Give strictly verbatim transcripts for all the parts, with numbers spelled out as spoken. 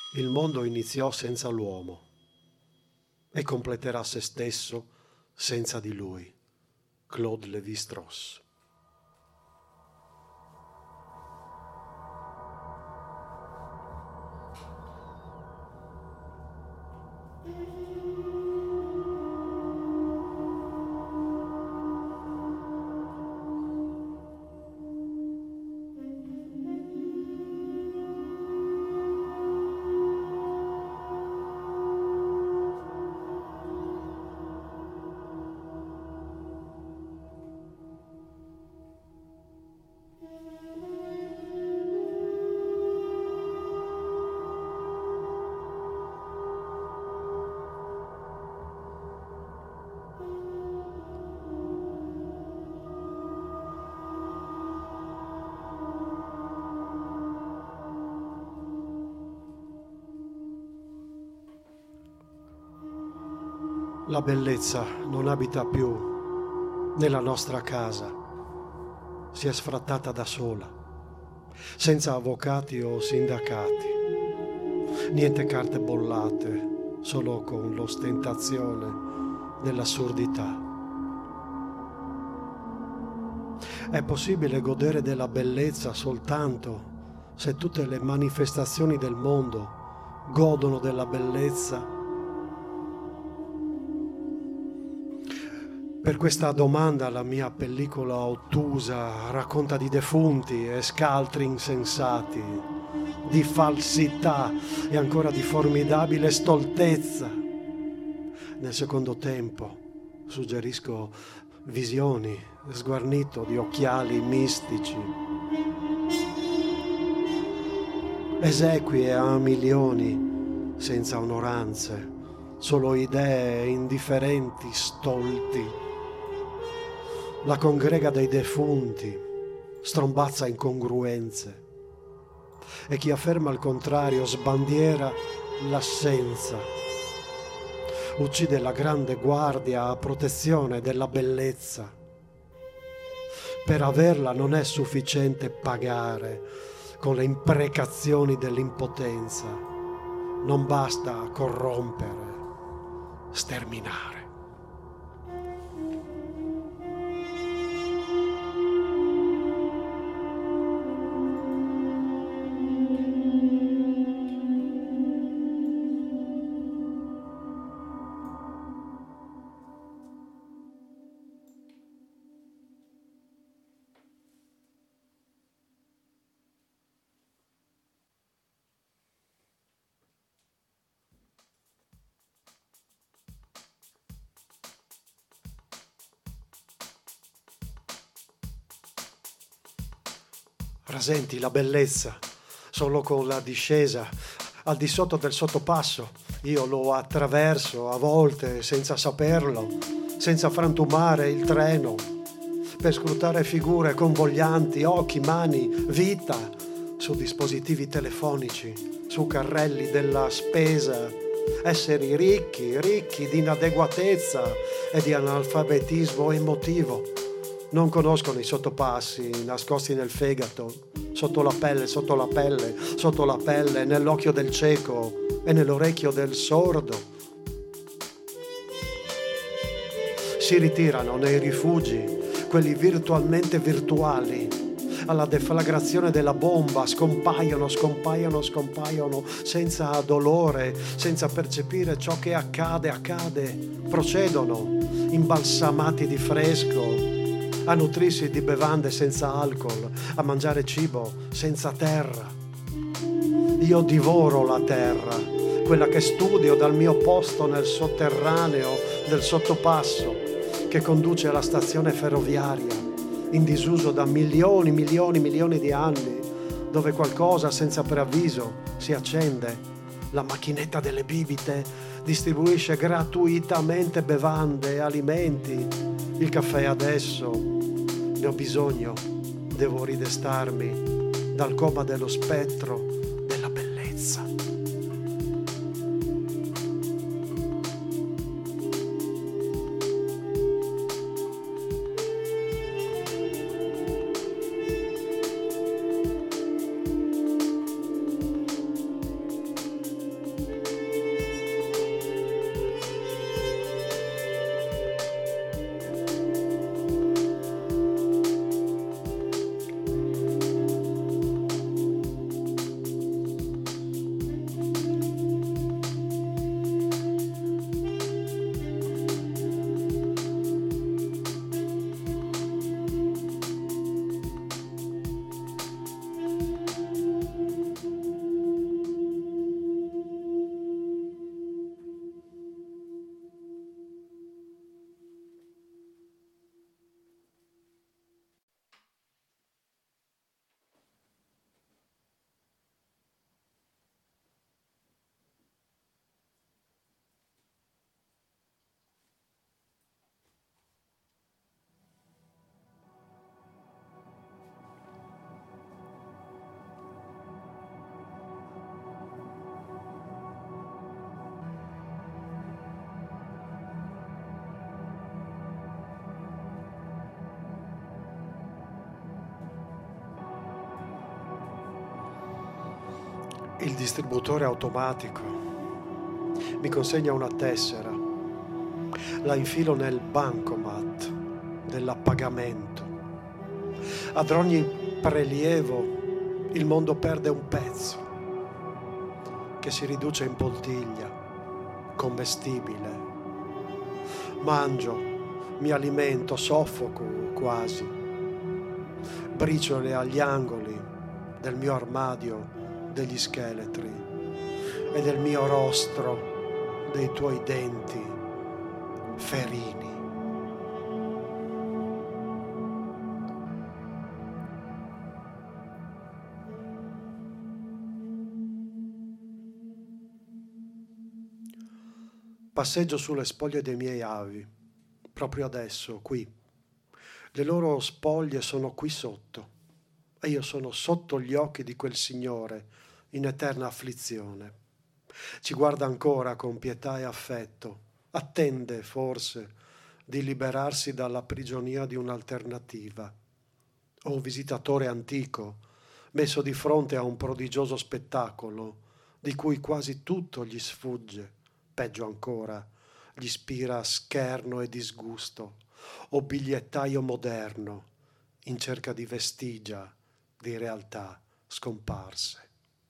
Il mondo iniziò senza l'uomo e completerà se stesso senza di lui. Claude Lévi-Strauss. La bellezza non abita più nella nostra casa, si è sfrattata da sola, senza avvocati o sindacati, niente carte bollate, solo con l'ostentazione dell'assurdità. È possibile godere della bellezza soltanto se tutte le manifestazioni del mondo godono della bellezza. Per questa domanda la mia pellicola ottusa racconta di defunti e scaltri insensati, di falsità e ancora di formidabile stoltezza. Nel secondo tempo suggerisco visioni, sguarnito di occhiali mistici, esequie a milioni, senza onoranze, solo idee indifferenti, stolti. La congrega dei defunti strombazza incongruenze e chi afferma il contrario sbandiera l'assenza. Uccide la grande guardia a protezione della bellezza. Per averla non è sufficiente pagare con le imprecazioni dell'impotenza. Non basta corrompere, sterminare. Rasenti la bellezza solo con la discesa al di sotto del sottopasso. Io lo attraverso a volte senza saperlo, senza frantumare il treno, per scrutare figure convoglianti, occhi, mani, vita, su dispositivi telefonici, su carrelli della spesa, esseri ricchi, ricchi di inadeguatezza e di analfabetismo emotivo. Non conoscono i sottopassi nascosti nel fegato, sotto la pelle, sotto la pelle, sotto la pelle, nell'occhio del cieco e nell'orecchio del sordo. Si ritirano nei rifugi, quelli virtualmente virtuali, alla deflagrazione della bomba, scompaiono, scompaiono, scompaiono, senza dolore, senza percepire ciò che accade, accade. Procedono, imbalsamati di fresco, a nutrirsi di bevande senza alcol, a mangiare cibo senza terra. Io divoro la terra, quella che studio dal mio posto nel sotterraneo del sottopasso, che conduce alla stazione ferroviaria, in disuso da milioni, milioni, milioni di anni, dove qualcosa senza preavviso si accende. La macchinetta delle bibite distribuisce gratuitamente bevande, alimenti. Il caffè adesso, ne ho bisogno, devo ridestarmi dal coma dello spettro della bellezza. Il distributore automatico mi consegna una tessera, la infilo nel bancomat dell'appagamento. Ad ogni prelievo il mondo perde un pezzo che si riduce in poltiglia, commestibile. Mangio, mi alimento, soffoco quasi. Briciole agli angoli del mio armadio degli scheletri e del mio rostro dei tuoi denti ferini. Passeggio sulle spoglie dei miei avi, proprio adesso, qui. Le loro spoglie sono qui sotto e io sono sotto gli occhi di quel Signore in eterna afflizione. Ci guarda ancora con pietà e affetto, attende forse di liberarsi dalla prigionia di un'alternativa. O visitatore antico, messo di fronte a un prodigioso spettacolo di cui quasi tutto gli sfugge, peggio ancora, gli ispira scherno e disgusto, o bigliettaio moderno in cerca di vestigia di realtà scomparse.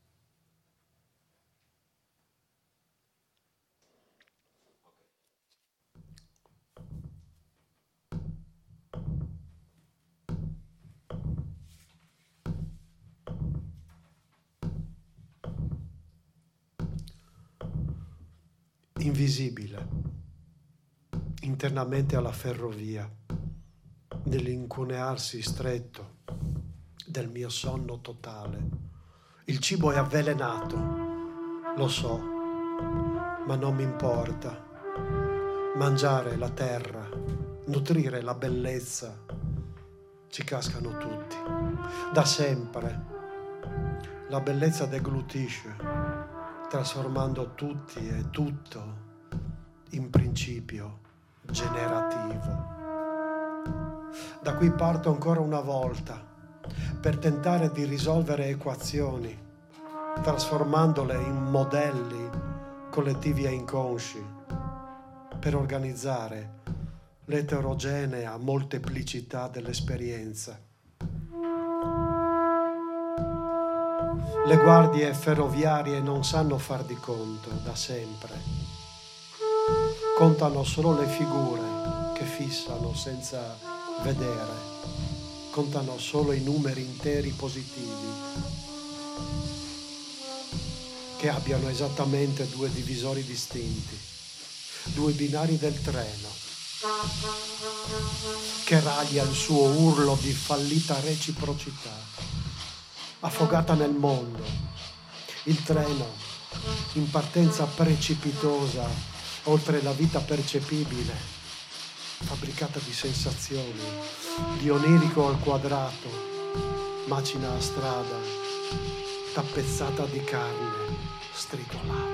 Invisibile, internamente alla ferrovia, nell'incunearsi stretto del mio sonno totale. Il cibo è avvelenato, lo so, ma non mi importa. Mangiare la terra, nutrire la bellezza, ci cascano tutti. Da sempre la bellezza deglutisce, trasformando tutti e tutto in principio generativo. Da qui parto ancora una volta per tentare di risolvere equazioni, trasformandole in modelli collettivi e inconsci, per organizzare l'eterogenea molteplicità dell'esperienza. Le guardie ferroviarie non sanno far di conto da sempre. Contano solo le figure che fissano senza vedere. Contano solo i numeri interi positivi, che abbiano esattamente due divisori distinti, due binari del treno, che raglia il suo urlo di fallita reciprocità, affogata nel mondo. Il treno, in partenza precipitosa oltre la vita percepibile, fabbricata di sensazioni, di onirico al quadrato, macina a strada, tappezzata di carne stritolata.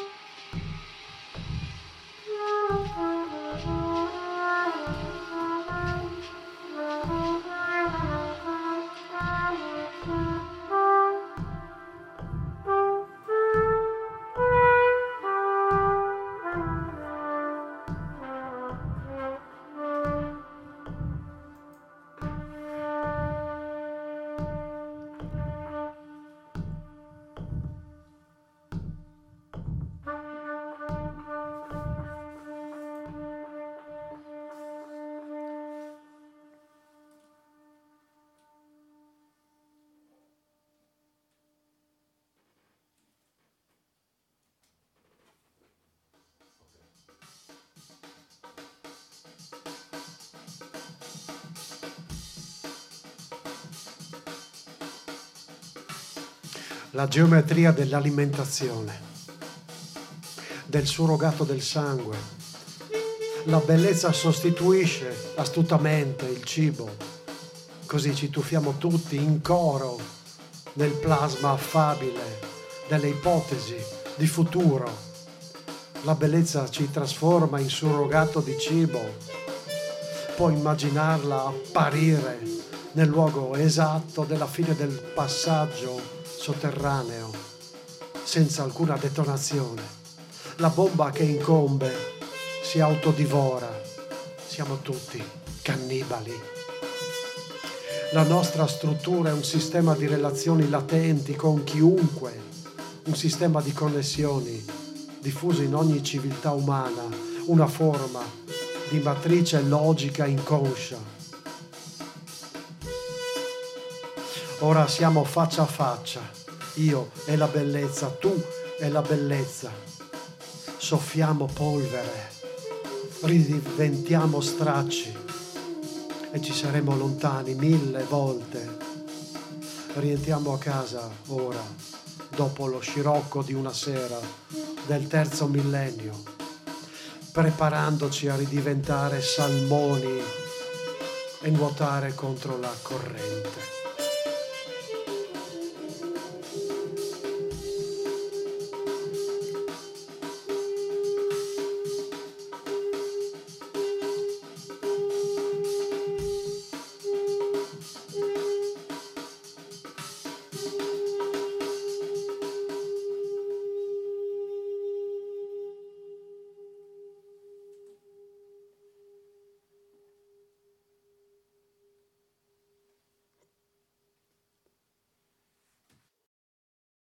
La geometria dell'alimentazione, del surrogato del sangue. La bellezza sostituisce astutamente il cibo, così ci tuffiamo tutti in coro nel plasma affabile delle ipotesi di futuro. La bellezza ci trasforma in surrogato di cibo. Può immaginarla apparire nel luogo esatto della fine del passaggio sotterraneo, senza alcuna detonazione. La bomba che incombe si autodivora. Siamo tutti cannibali. La nostra struttura è un sistema di relazioni latenti con chiunque, un sistema di connessioni diffuso in ogni civiltà umana, una forma di matrice logica inconscia. Ora siamo faccia a faccia, io e la bellezza, tu e la bellezza. Soffiamo polvere, ridiventiamo stracci e ci saremo lontani mille volte. Rientriamo a casa ora, dopo lo scirocco di una sera del terzo millennio, preparandoci a ridiventare salmoni e nuotare contro la corrente.